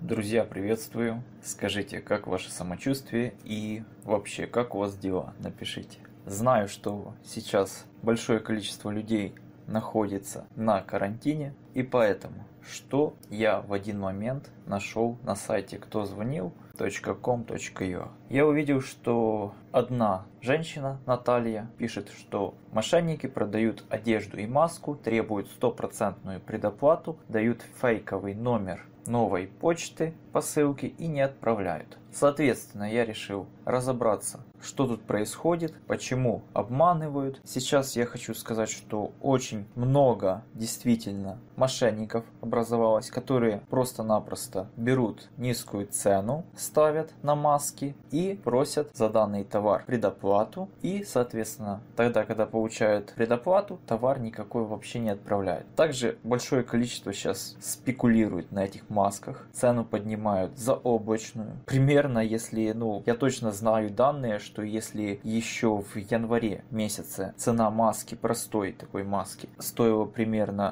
Друзья, приветствую. Скажите, как ваше самочувствие и вообще, как у вас дела? Напишите. Знаю, что сейчас большое количество людей находится на карантине, и поэтому, что я в один момент нашел на сайте «Кто звонил.com.ua». Я увидел, что одна женщина, Наталья, пишет, что мошенники продают одежду и маску, требуют стопроцентную предоплату, дают фейковый номер новой почты по ссылке и не отправляют. Соответственно, я решил разобраться, что тут происходит, почему обманывают. Сейчас я хочу сказать, что очень много действительно мошенников образовалось, которые просто-напросто берут низкую цену, ставят на маски и просят за данный товар предоплату. И, соответственно, тогда, когда получают предоплату, товар никакой вообще не отправляют. Также большое количество сейчас спекулирует на этих масках, цену поднимают заоблачную. Примерно, если, я точно знаю данные, что если еще в январе месяце цена маски, простой такой маски, стоила примерно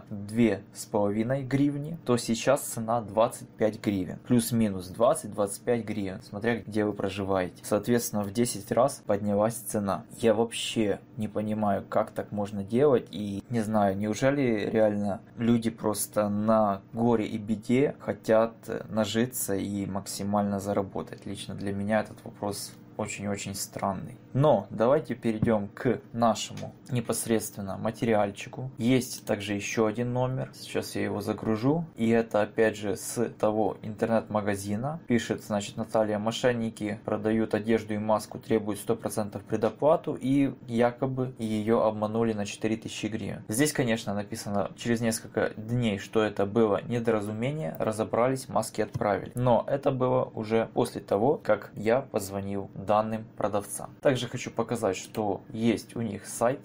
2,5 гривни, то сейчас цена 25 гривен. Плюс-минус 20-25 гривен, смотря где вы проживаете. Соответственно, в 10 раз поднялась цена. Я вообще не понимаю, как так можно делать, и не знаю, неужели реально люди просто на горе и беде хотят нажиться и максимально заработать. Лично для меня этот вопрос очень-очень странный. Но давайте перейдем к нашему непосредственно материальчику. Есть также еще один номер. Сейчас я его загружу. И это опять же с того интернет-магазина. Пишет, значит, Наталья: мошенники продают одежду и маску, требуют 100% предоплату, и якобы ее обманули на 4000 гривен. Здесь, конечно, написано через несколько дней, что это было недоразумение. Разобрались, маски отправили. Но это было уже после того, как я позвонил данным продавцам. Также хочу показать, что есть у них сайт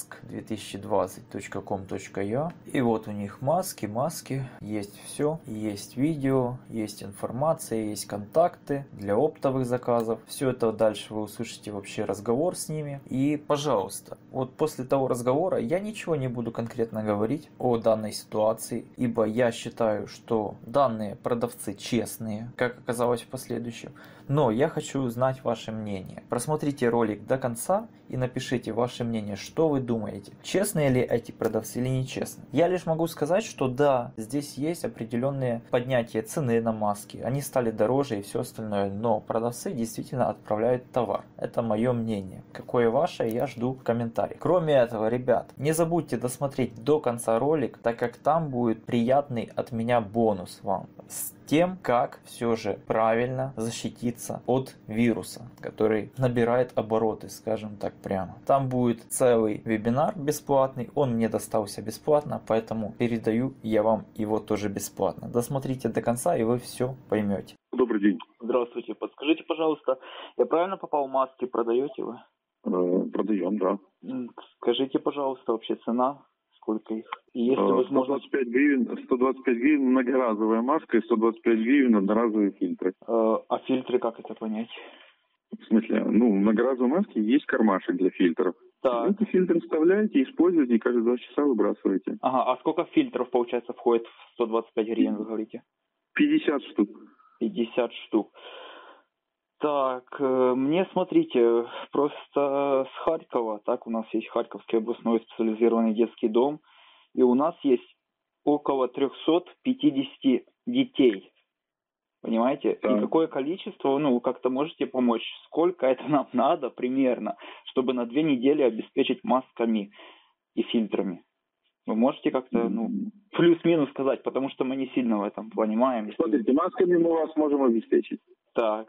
mask2020.com.ua, и вот у них маски, есть все, есть видео, есть информация, есть контакты для оптовых заказов. Все это дальше вы услышите вообще разговор с ними. И, пожалуйста, вот после того разговора я ничего не буду конкретно говорить о данной ситуации, ибо я считаю, что данные продавцы честные, как оказалось в последующем. Но я хочу узнать ваше мнение. Просмотрите ролик до конца и напишите ваше мнение, что вы думаете. Честные ли эти продавцы или нечестные? Я лишь могу сказать, что да, здесь есть определенные поднятия цены на маски. Они стали дороже и все остальное. Но продавцы действительно отправляют товар. Это мое мнение. Какое ваше, я жду в комментариях. Кроме этого, ребят, не забудьте досмотреть до конца ролик, так как там будет приятный от меня бонус вам. С тем, как все же правильно защититься от вируса, который набирает обороты, скажем так прямо. Там будет целый вебинар бесплатный, он мне достался бесплатно, поэтому передаю я вам его тоже бесплатно. Досмотрите до конца, и вы все поймете. Добрый день. Здравствуйте. Подскажите, пожалуйста, я правильно попал, маски продаете вы? Продаем, да. Скажите, пожалуйста, вообще цена? Сколько их? И если возможность... 125 гривен многоразовая маска и 125 гривен одноразовые фильтры. А фильтры как это понять? В смысле, в многоразовой маске есть кармашек для фильтров. Так. Эти фильтры вставляете, используете и каждые 2 часа выбрасываете. Ага, а сколько фильтров, получается, входит в 125 гривен, вы говорите? 50 штук. 50 штук. Так, мне, смотрите, просто с Харькова, так, у нас есть Харьковский областной специализированный детский дом, и у нас есть около 350 детей, понимаете? Так. И какое количество, вы как-то можете помочь, сколько это нам надо примерно, чтобы на 2 недели обеспечить масками и фильтрами? Вы можете как-то, плюс-минус сказать, потому что мы не сильно в этом понимаем. Смотрите, масками мы вас можем обеспечить. Так.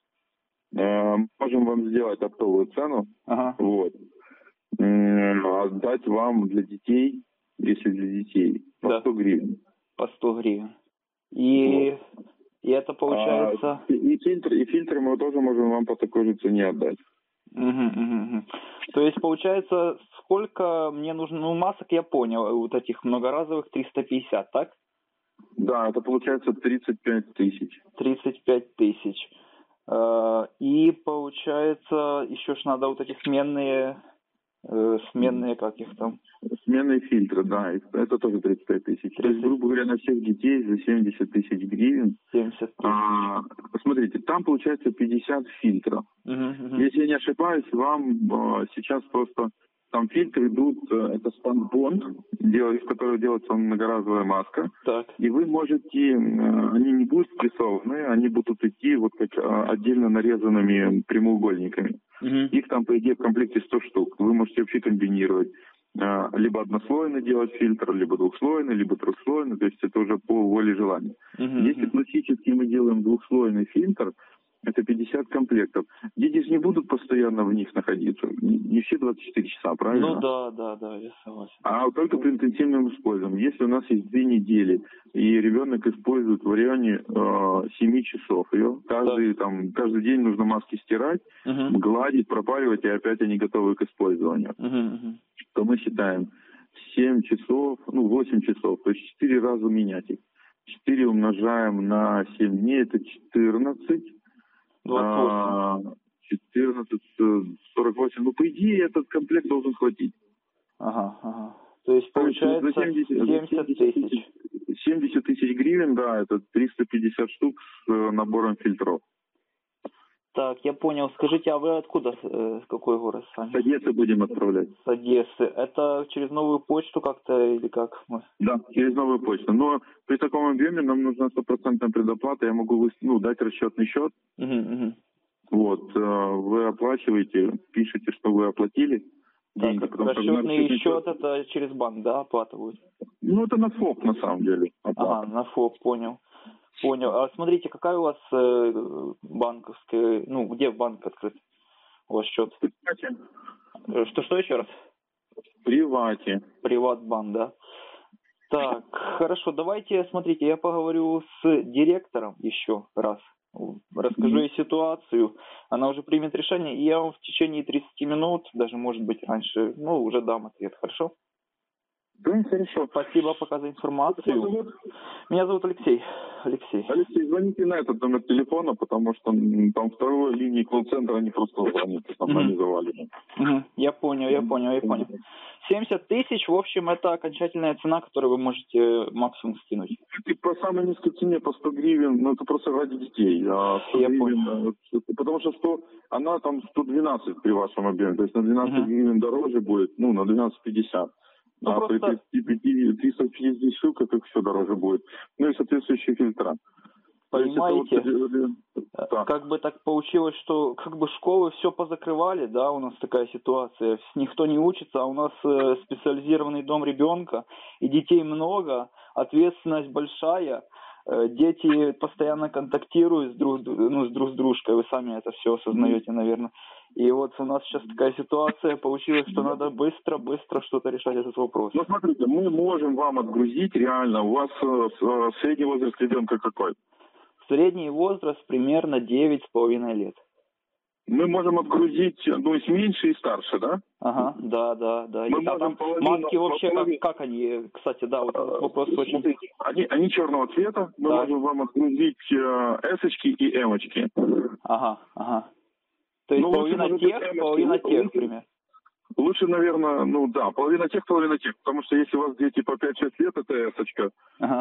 Можем вам сделать оптовую цену. Ага. Вот. Отдать вам для детей, если для детей, по 100 гривен. По 100 гривен. И это получается... И фильтры мы тоже можем вам по такой же цене отдать. Угу. То есть, получается, сколько мне нужно... масок я понял, вот этих многоразовых 350, так? Да, это получается 35 тысяч. 35 тысяч. И получается, еще ж надо вот эти сменные, как их там? Сменные фильтры, да, это тоже 35 тысяч. То есть, грубо говоря, на всех детей за 70 тысяч гривен. 70 тысяч. Посмотрите, там получается 50 фильтров. Если я не ошибаюсь, вам сейчас просто там фильтры идут, это спанбонд, из которого делается многоразовая маска. Так. И вы можете, они не будут спрессованы, они будут идти вот как отдельно нарезанными прямоугольниками. Их там, по идее, в комплекте 100 штук. Вы можете вообще комбинировать. Либо однослойный делать фильтр, либо двухслойный, либо трехслойный, то есть это уже по воле желания. Если классически мы делаем двухслойный фильтр, это 50 комплектов. Дети же не будут постоянно в них находиться, не все 24 часа, правильно? Ну да, я согласен. А только при интенсивном использовании. Если у нас есть 2 недели, и ребенок использует в районе 7 часов ее, каждый день нужно маски стирать, гладить, пропаривать, и опять они готовы к использованию. То мы считаем 7 часов, 8 часов, то есть 4 раза менять их. 4 умножаем на 7 дней, это 14. 28. 14, 48. Ну, по идее, этот комплект должен хватить. Ага. То есть получается 70 тысяч. 70 тысяч гривен, да, это 350 штук с набором фильтров. Так, я понял. Скажите, а вы откуда, какой город сами? С Одессы будем отправлять. С Одессы. Это через новую почту как-то или как? Да, через новую почту. Но при таком объеме нам нужна 100% предоплата. Я могу дать расчетный счет. Вот, вы оплачиваете, пишете, что вы оплатили деньги. Расчетный счет это через банк, да, оплата будет? Ну, это на ФОП, на самом деле. Оплата. Ага, на ФОП, понял. А смотрите, какая у вас банковская, где банк открыт? У вас счет? Что еще раз? Привате. Приватбанк, да? Так, хорошо, давайте, смотрите, я поговорю с директором еще раз. Расскажу ей ситуацию, она уже примет решение, и я вам в течение 30 минут, даже может быть раньше, уже дам ответ, хорошо? Да, хорошо. Спасибо пока за информацию. Меня зовут Алексей. Алексей, звоните на этот номер телефона, потому что там второй линии колл-центра не просто звонит, там они завалены. Я понял. 70 тысяч, в общем, это окончательная цена, которую вы можете максимум скинуть. И по самой низкой цене, по 100 гривен, это просто ради детей. А 100 я гривен, понял. Потому что она там 112 при вашем объеме, то есть на 12 гривен дороже будет, на 12,50. При 350 штук это все дороже будет. И соответствующие фильтра. Понимаете, как бы так получилось, что школы все позакрывали, да, у нас такая ситуация, никто не учится, а у нас специализированный дом ребенка, и детей много, ответственность большая, дети постоянно контактируют друг с дружкой, вы сами это все осознаете, наверное. И вот у нас сейчас такая ситуация получилась, что надо быстро что-то решать этот вопрос. Смотрите, мы можем вам отгрузить реально. У вас средний возраст ребенка какой? Средний возраст примерно 9,5 лет. Мы можем отгрузить, есть меньше и старше, да? Ага, да. Мы можем маски вообще, как они, кстати, да, вот этот вопрос очень... Они черного цвета, мы можем вам отгрузить эсочки и эмочки. Ага. То есть половина тех, например. Лучше, наверное, половина тех, потому что если у вас дети по 5-6 лет, это эсочка.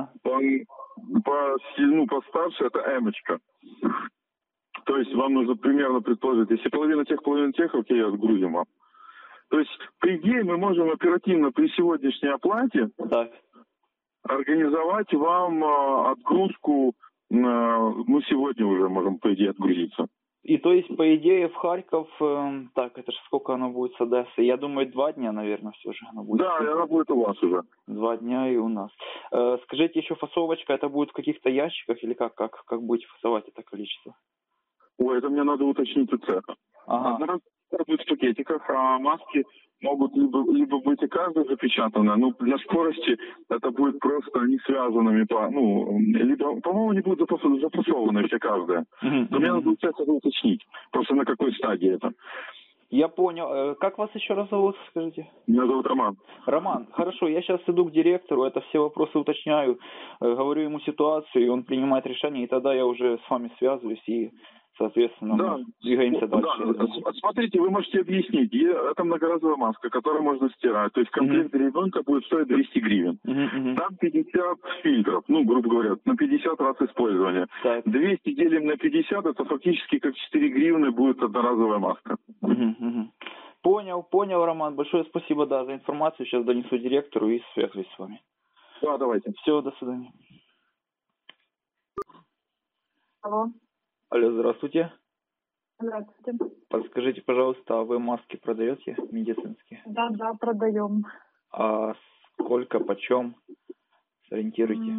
Постарше это эмочка. То есть вам нужно примерно предположить, если половина тех, окей, отгрузим вам. То есть, по идее, мы можем оперативно при сегодняшней оплате организовать вам отгрузку, сегодня уже можем, по идее, отгрузиться. И то есть, по идее, в Харьков, это же сколько оно будет с Одессы? Я думаю, 2 дня, наверное, все же оно будет. Да, она будет у вас уже. 2 дня и у нас. Скажите, еще фасовочка, это будет в каких-то ящиках или как будете фасовать это количество? Ой, это мне надо уточнить у цеха. Одна будет в пакетиках, а маски могут либо быть и каждая запечатана, для скорости это будет просто не связанными либо, по-моему, не будут запасованы все каждая. Но мне надо у цеха уточнить, просто на какой стадии это. Я понял. Как вас еще раз зовут, скажите? Меня зовут Роман. Роман, хорошо, я сейчас иду к директору, это все вопросы уточняю, говорю ему ситуацию, и он принимает решение, и тогда я уже с вами связываюсь и соответственно, Да. мы двигаемся дальше. Да. Смотрите, вы можете объяснить, это многоразовая маска, которую можно стирать. То есть комплект для ребенка будет стоить 200 гривен. Там 50 фильтров, ну, грубо говоря, на 50 раз использования. Так. 200 делим на 50, это фактически как 4 гривны будет одноразовая маска. Понял, Роман. Большое спасибо, да, за информацию. Сейчас донесу директору и свяжусь с вами. Да, давайте. Все, до свидания. Алло. Алло, здравствуйте. Здравствуйте. Подскажите, пожалуйста, а вы маски продаете медицинские? Да, продаем. А сколько, почем? Сориентируйте.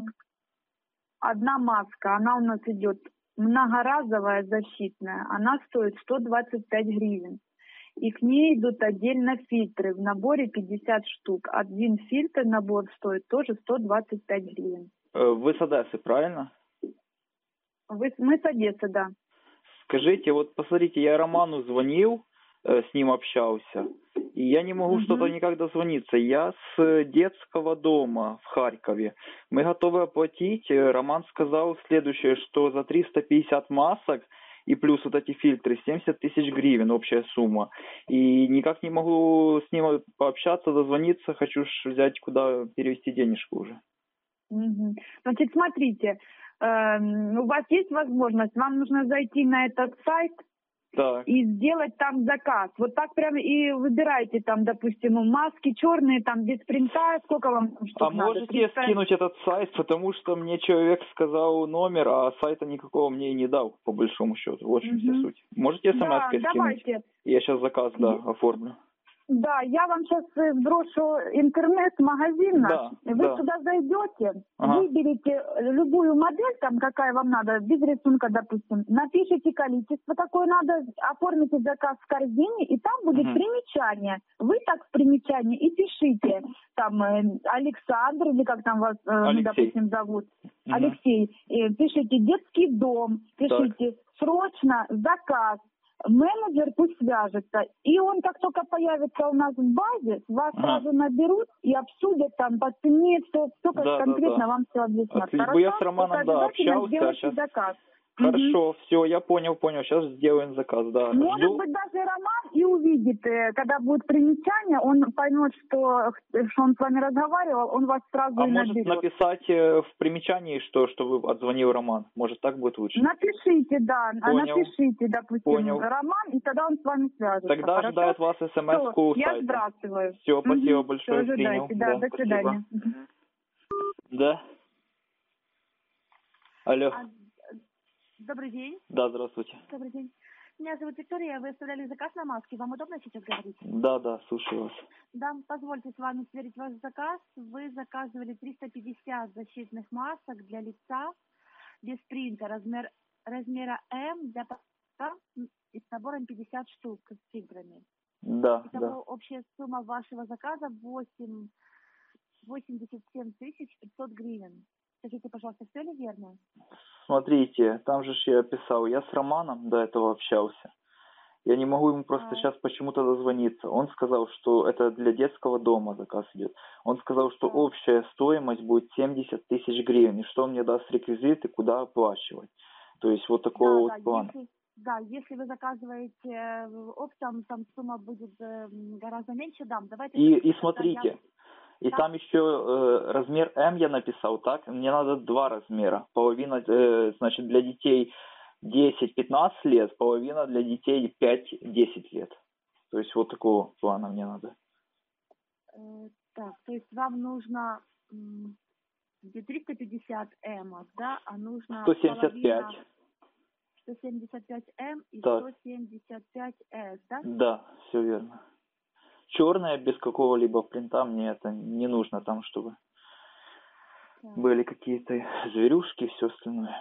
Одна маска, она у нас идет многоразовая, защитная. Она стоит 125 гривен. И к ней идут отдельно фильтры. В наборе 50 штук. Один фильтр набор стоит тоже 125 гривен. Вы с Одессы, правильно? Мы с Одессы, да. Скажите, вот посмотрите, я Роману звонил, с ним общался, и я не могу что-то никак дозвониться. Я с детского дома в Харькове. Мы готовы оплатить. Роман сказал следующее, что за 350 масок и плюс вот эти фильтры 70 тысяч гривен общая сумма. И никак не могу с ним пообщаться, дозвониться. Хочу взять, куда перевести денежку уже. Значит, смотрите, у вас есть возможность, вам нужно зайти на этот сайт, так, и сделать там заказ. Вот так прямо и выбирайте там, допустим, маски черные, там без принта, сколько вам там штук надо? Можете скинуть этот сайт, потому что мне человек сказал номер, а сайта никакого мне и не дал, по большому счету. Вот в чем вся суть. Можете смс-кой скинуть? Давайте. Я сейчас заказ, оформлю. Да, я вам сейчас сброшу интернет-магазин наш. Да, вы туда зайдете, выберете любую модель, там какая вам надо, без рисунка, допустим, напишите количество, какое надо, оформите заказ в корзине, и там будет примечание. Вы так в примечании и пишите, там, Александр, или как там вас, допустим, зовут, Алексей, пишите детский дом, пишите срочно заказ. Менеджер пусть свяжется, и он как только появится у нас в базе, вас сразу наберут и обсудят там по цене, все конкретно вам все объяснят. Хорошо? Я с Романом, общался, сейчас... заказ. Хорошо, все, я понял, сейчас сделаем заказ, да. Может быть, даже Роман и увидит, когда будет примечание, он поймет, что он с вами разговаривал, он вас сразу и наберет. Может написать в примечании, что вы отзвонил Роман? Может, так будет лучше? Напишите, да, напишите, допустим, Понял. Роман, и тогда он с вами свяжется. Тогда ожидает вас смс-ку сайта. Я сбрасываю. Все, спасибо большое, все, принял. Да, до свидания. Да. Алло. Добрый день. Да, здравствуйте. Добрый день. Меня зовут Виктория, вы оставляли заказ на маски. Вам удобно сейчас говорить? Да, слушаю вас. Да, позвольте с вами сверить ваш заказ. Вы заказывали 350 защитных масок для лица без принта, размера М для паста и с набором 50 штук с фильтрами. Да. Общая сумма вашего заказа 87 500 гривен. Скажите, пожалуйста, все ли верно? Смотрите, там же я писал, я с Романом до этого общался. Я не могу ему просто сейчас почему-то дозвониться. Он сказал, что это для детского дома заказ идет. Он сказал, что общая стоимость будет 70 тысяч гривен, и что он мне даст реквизиты, куда оплачивать. То есть вот такого плана. Если вы заказываете оптом, там сумма будет гораздо меньше. Давайте. И смотрите. И там еще размер М я написал, так? Мне надо 2 размера. Половина, значит, для детей 10-15 лет, половина для детей 5-10 лет. То есть вот такого плана мне надо. То есть вам нужно 350 М, да? А нужно 175. 175 М и так. 175 С, да? Да, все верно. Черная, без какого-либо принта, мне это не нужно там, чтобы были какие-то зверюшки и все остальное.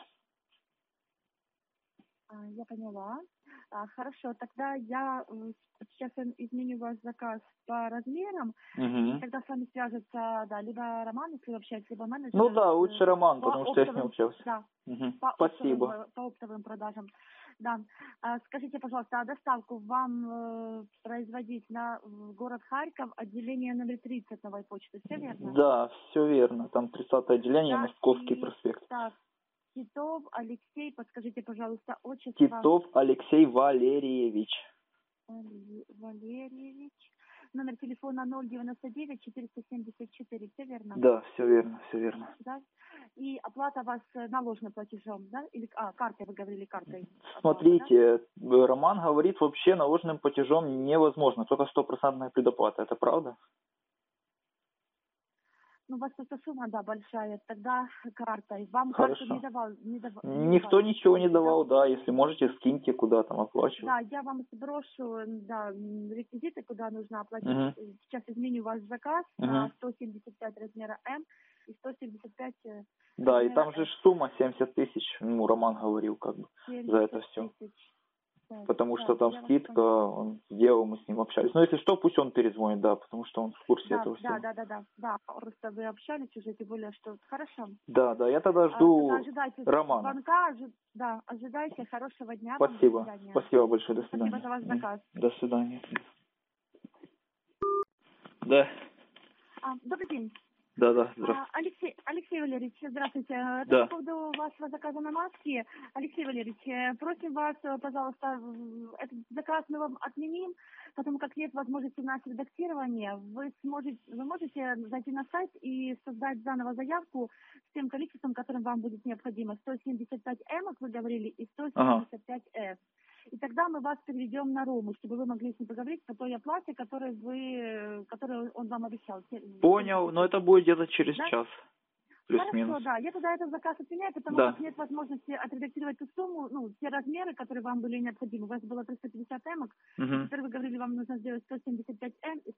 Я поняла. Хорошо, тогда я сейчас изменю ваш заказ по размерам, и тогда с вами свяжется, либо Роман, если вы общаетесь, либо менеджер. Лучше Роман, потому что я с ним общался. Да, Спасибо. По оптовым продажам. Да. Скажите, пожалуйста, а доставку вам производить в город Харьков, отделение номер 30 новой почты, все верно? Да, все верно. Там 30-е отделение, Московский проспект. Так. Титов Алексей, подскажите, пожалуйста, отчество. Титов Алексей Валерьевич. Валерьевич. Номер телефона 099 474, все верно? Да, все верно, все верно. Да? И оплата у вас наложена платежом, да? Или картой, вы говорили, картой? Смотрите, оплата, да? Роман говорит, вообще наложенным платежом невозможно, только 100% предоплата, это правда? Ну, у вас просто сумма, да, большая, тогда картой. Вам Хорошо. карту не давал? Никто ничего не давал, да, если можете, скиньте, куда там оплачивать. Да, я вам сброшу, да, реквизиты, куда нужно оплатить. Сейчас изменю ваш заказ на 175 размера М и 175 да, и там же сумма 70 тысяч, ну, Роман говорил, как бы, за это все. Потому что там скидка, он сделал, мы с ним общались. Но если что, пусть он перезвонит, да, потому что он в курсе этого всего. Да, просто вы общались уже, тем более, что хорошо. Да, я тогда жду Романа. Звонка, ожидайте, хорошего дня. Спасибо, вам, спасибо большое, до свидания. Спасибо за ваш заказ. До свидания. Да. Добрый день. Да, здравствуйте. Алексей Валерьевич, здравствуйте. Да. По поводу вашего заказа на маски, Алексей Валерьевич, просим вас, пожалуйста, этот заказ мы вам отменим, потому как нет возможности у нас редактирования. Вы можете зайти на сайт и создать заново заявку с тем количеством, которым вам будет необходимо. 175 эмок вы говорили и 175 F. И тогда мы вас переведем на Рому, чтобы вы могли с ним поговорить по той оплате, которую он вам обещал. Понял, но это будет где-то через час. Плюс-минус. Хорошо, да. Я тогда этот заказ отменяю, потому как нет возможности отредактировать ту сумму, те размеры, которые вам были необходимы. У вас было 350 эмок, теперь вы говорили, вам нужно сделать 175 М и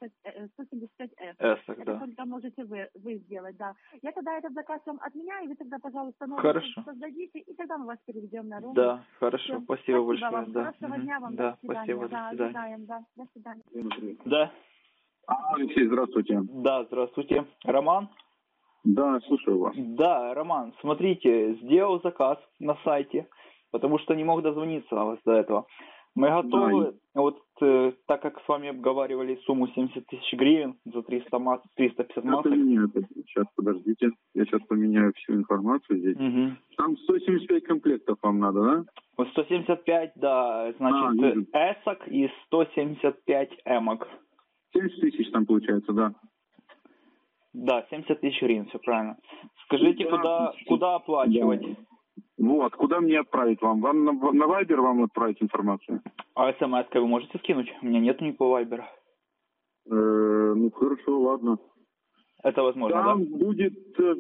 175 F. Это только можете вы сделать, да. Я тогда этот заказ вам отменяю, и вы тогда, пожалуйста, новый создадите, и тогда мы вас переведем на Рому. Да, хорошо, спасибо большое. Вам. Да. Хорошего дня вам, да, до свидания. Спасибо, до свидания. Ожидаем, да, до свидания. Да. Алексей, здравствуйте. Да, здравствуйте. Роман? Да, слушаю вас. Да, Роман, смотрите, сделал заказ на сайте, потому что не мог дозвониться вас до этого. Мы готовы, так как с вами обговаривали сумму 70 тысяч гривен за 350 масок. Сейчас, подождите, я сейчас поменяю всю информацию здесь. Там 175 комплектов вам надо, да? 175, да, значит, эсок и 175 эмок. 70 тысяч там получается, да. Да, 70 тысяч гривен, все правильно. Скажите, куда оплачивать? Да. Вот, куда мне отправить вам? Вам на Вайбер вам отправить информацию? А смс-кой вы можете скинуть? У меня нет никакого Вайбера. Ну, хорошо, ладно. Это возможно, там будет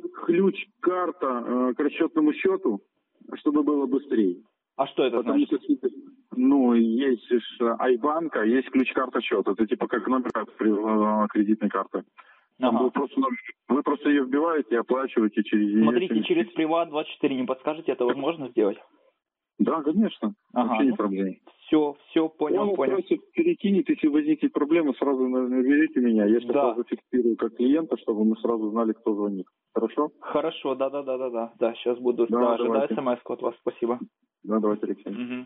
ключ-карта к расчетному счету, чтобы было быстрее. А что это значит? Есть Айбанка, есть ключ-карта счета. Это типа как номер кредитной карты. Вы просто ее вбиваете и оплачиваете через нее. Смотрите, через Приват24 не подскажете, это возможно сделать? Да, конечно. Вообще не проблема. Все, понял. Он просит перекинет, если возникнет проблема, сразу наберите меня. Я сейчас зафиксирую как клиента, чтобы мы сразу знали, кто звонит. Хорошо? Хорошо, да. Сейчас буду ожидаю смс-ку от вас. Спасибо. Да, давайте, Алексей.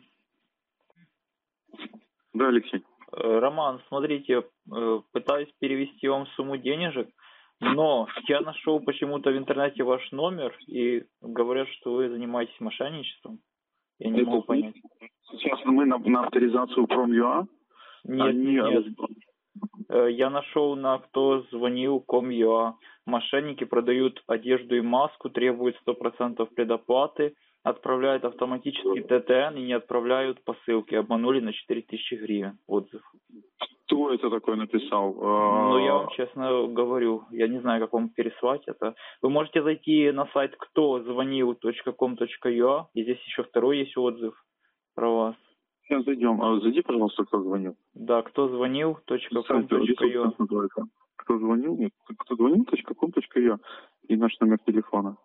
Да, Алексей. Роман, смотрите, пытаюсь перевести вам сумму денежек, но я нашел почему-то в интернете ваш номер и говорят, что вы занимаетесь мошенничеством. Я не могу понять. Сейчас мы на авторизацию Prom.ua? Нет. Я нашел на кто звонил com.ua. Мошенники продают одежду и маску, требуют 100% предоплаты, отправляют автоматически ТТН и не отправляют посылки. Обманули на 4000 гривен. Отзыв. Кто это такое написал? Я вам честно говорю, я не знаю, как вам переслать это. Вы можете зайти на сайт ktoзвонил.com.ua, и здесь еще второй есть отзыв про вас. Сейчас зайдем. Зайди, пожалуйста, кто звонил. Да, ktoзвонил.com.ua. ktoзвонил.com.ua и наш номер телефона.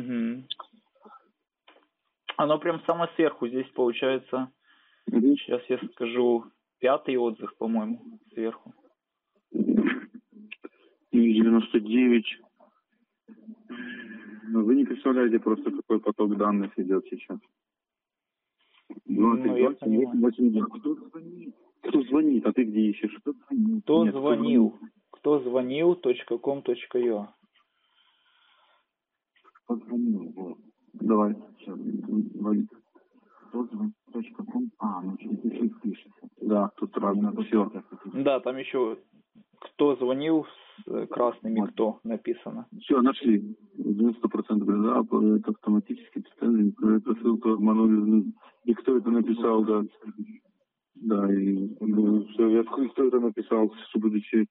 Оно прям самое сверху здесь получается. Сейчас я скажу 5-й отзыв, по-моему, сверху. 99. Вы не представляете просто, какой поток данных идет сейчас. 28. Кто звонит? А ты где ищешь? Кто звонил.com.ua. Кто звонил? Вот. Давай. Да, тут разное. Все. Да, там еще кто звонил с красными, кто написано. Все, нашли. 90% да, это автоматически постоянно. Эту ссылку обманули. И кто это написал, да. Да, и все, я кто это написал, что буду через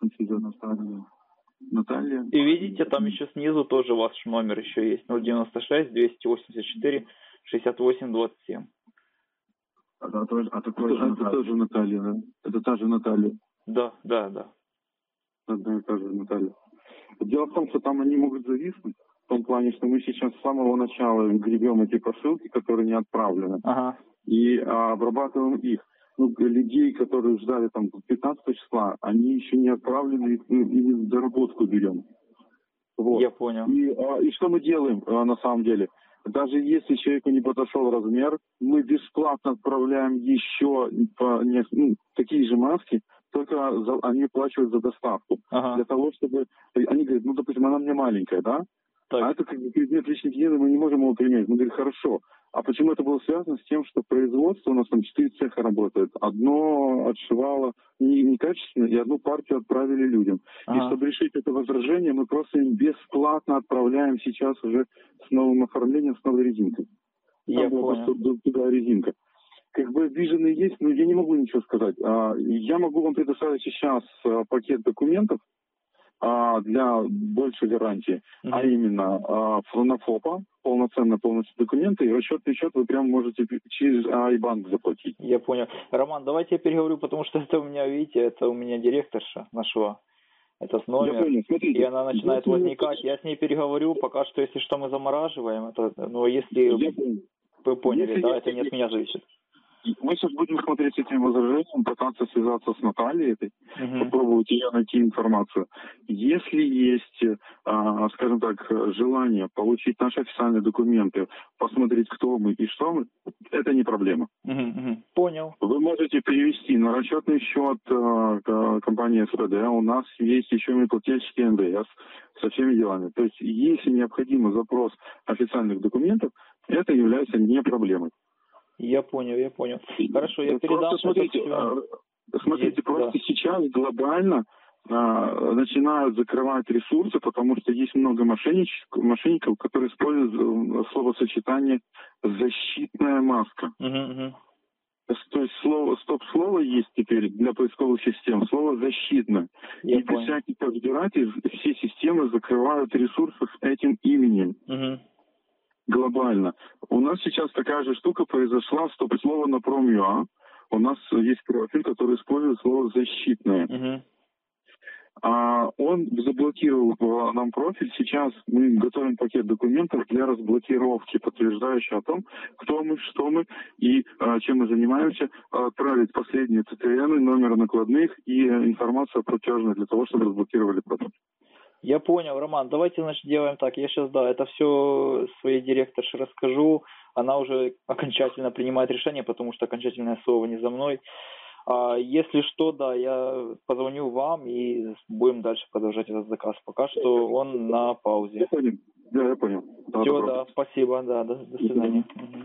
Наталья. И видите, там еще снизу тоже ваш номер еще есть. 096 284 68 27. Это тоже Наталья, да? Это та же Наталья. Да. Одна и та же Наталья. Дело в том, что там они могут зависнуть. В том плане, что мы сейчас с самого начала гребем эти посылки, которые не отправлены. Ага. И обрабатываем их. Ну, людей, которые ждали там 15 числа, они еще не отправлены, и доработку берем. Вот. Я понял. И что мы делаем на самом деле? Даже если человеку не подошел размер, мы бесплатно отправляем еще такие же маски, только они оплачивают за доставку. Ага. Для того, чтобы... Они говорят, ну, допустим, она мне маленькая, да? Так. А это как бы предмет личной гигиены, мы не можем его применять. Мы говорим, хорошо. А почему это было связано с тем, что производство у нас там 4 цеха работает? Одно отшивало некачественно, и одну партию отправили людям. Ага. И чтобы решить это возражение, мы просто им бесплатно отправляем сейчас уже с новым оформлением, с новой резинкой. Я понял. Просто туда резинка. Как бы обиженные есть, но я не могу ничего сказать. Я могу вам предоставить сейчас пакет документов для большей гарантии, а именно на ФОПа, полностью документы, и расчетный счет вы прям можете через iBank заплатить. Я понял. Роман, давайте я переговорю, потому что это у меня, видите, это у меня директорша нашла этот номер, понял, смотрите, и она начинает возникать. Я с ней переговорю, пока что, если что, мы замораживаем, это, но если вы поняли, если это не от меня зависит. Мы сейчас будем смотреть с этим возражением, пытаться связаться с Натальей этой, попробовать ее найти информацию. Если есть, скажем так, желание получить наши официальные документы, посмотреть, кто мы и что мы, это не проблема. Понял. Вы можете перевести на расчетный счет компании СПД. У нас есть еще и плательщики НДС со всеми делами. То есть, если необходим запрос официальных документов, это является не проблемой. Я понял. Хорошо, я передам. Смотрите, просто сейчас глобально начинают закрывать ресурсы, потому что есть много мошенников, которые используют словосочетание «защитная маска». То есть стоп-слово есть теперь для поисковых систем, слово «защитно». И без всяких разбирательств все системы закрывают ресурсы с этим именем. Глобально. У нас сейчас такая же штука произошла, стоп-слово на Prom.ua. У нас есть профиль, который использует слово «защитное». Он заблокировал нам профиль. Сейчас мы готовим пакет документов для разблокировки, подтверждающий о том, кто мы, что мы и чем мы занимаемся. Отправить последние ЦТН, номер накладных и информацию платежную для того, чтобы разблокировали профиль. Я понял, Роман. Давайте, значит, делаем так. Я сейчас, это все своей директорше расскажу. Она уже окончательно принимает решение, потому что окончательное слово не за мной. Если что, да, я позвоню вам и будем дальше продолжать этот заказ. Пока что он на паузе. Я понял. Да, я понял. Все, да, спасибо, да, до свидания.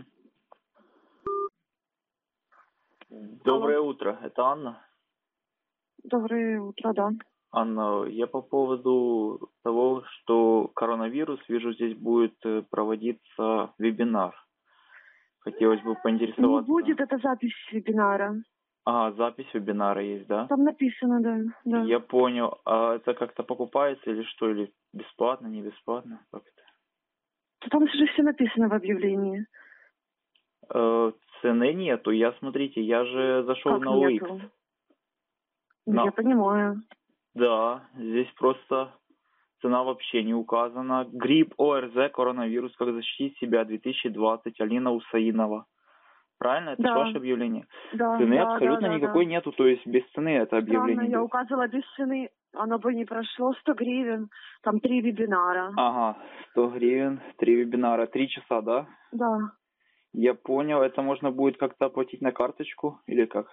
Доброе утро, это Анна? Доброе утро, да. Анна, я по поводу того, что коронавирус, вижу, здесь будет проводиться вебинар. Хотелось бы поинтересоваться. Не будет, это запись вебинара. Запись вебинара есть, да? Там написано, да. Я понял. А это как-то покупается или что? Или бесплатно, не бесплатно? Как это? Там же все написано в объявлении. Цены нету. Смотрите, я же зашел как на OLX. Нету? Я понимаю. Да, здесь просто цена вообще не указана. Грипп, ОРЗ, коронавирус, как защитить себя, 2020, Алина Усаинова. Правильно? Это ваше объявление? Да. Цены абсолютно никакой нету, то есть без цены это объявление. Странно, я указывала без цены, оно бы не прошло, 100 гривен, там 3 вебинара. 100 гривен, 3 вебинара, 3 часа, да? Да. Я понял, это можно будет как-то оплатить на карточку или как?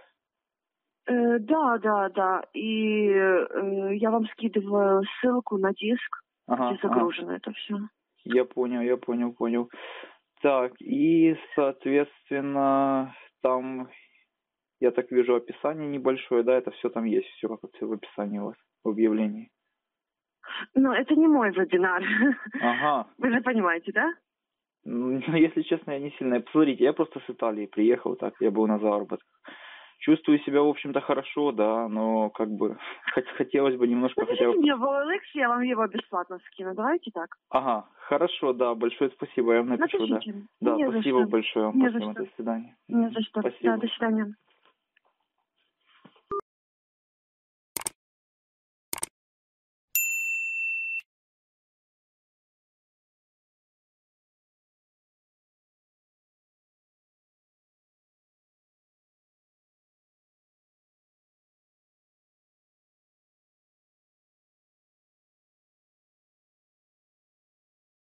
Да. И я вам скидываю ссылку на диск, где загружено это все. Я понял. Так, и, соответственно, там, я так вижу, описание небольшое, да, это все там есть, все в описании у вас, в объявлении. Ну, это не мой вебинар. Ага. Вы же понимаете, да? Ну, если честно, я не сильно. Посмотрите, я просто с Италии приехал, так, я был на заработках. Чувствую себя, в общем-то, хорошо, да, но как бы хотелось бы немножко хотя бы... мне в OLX, я вам его бесплатно скину, давайте так. Ага, хорошо, да, большое спасибо, я вам напишу, Напишите. да. Да, спасибо большое вам, Не за спасибо, что. до свидания. Не за что. Спасибо. Да, до свидания.